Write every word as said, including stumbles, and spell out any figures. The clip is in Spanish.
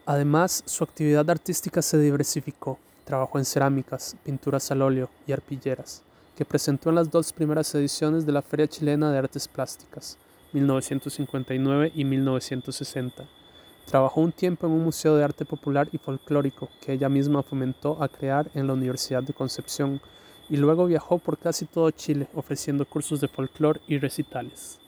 Además, su actividad artística se diversificó. Trabajó en cerámicas, pinturas al óleo y arpilleras, que presentó en las dos primeras ediciones de la Feria Chilena de Artes Plásticas, mil novecientos cincuenta y nueve y mil novecientos sesenta. Trabajó un tiempo en un museo de arte popular y folclórico que ella misma fomentó a crear en la Universidad de Concepción, y luego viajó por casi todo Chile ofreciendo cursos de folclore y recitales.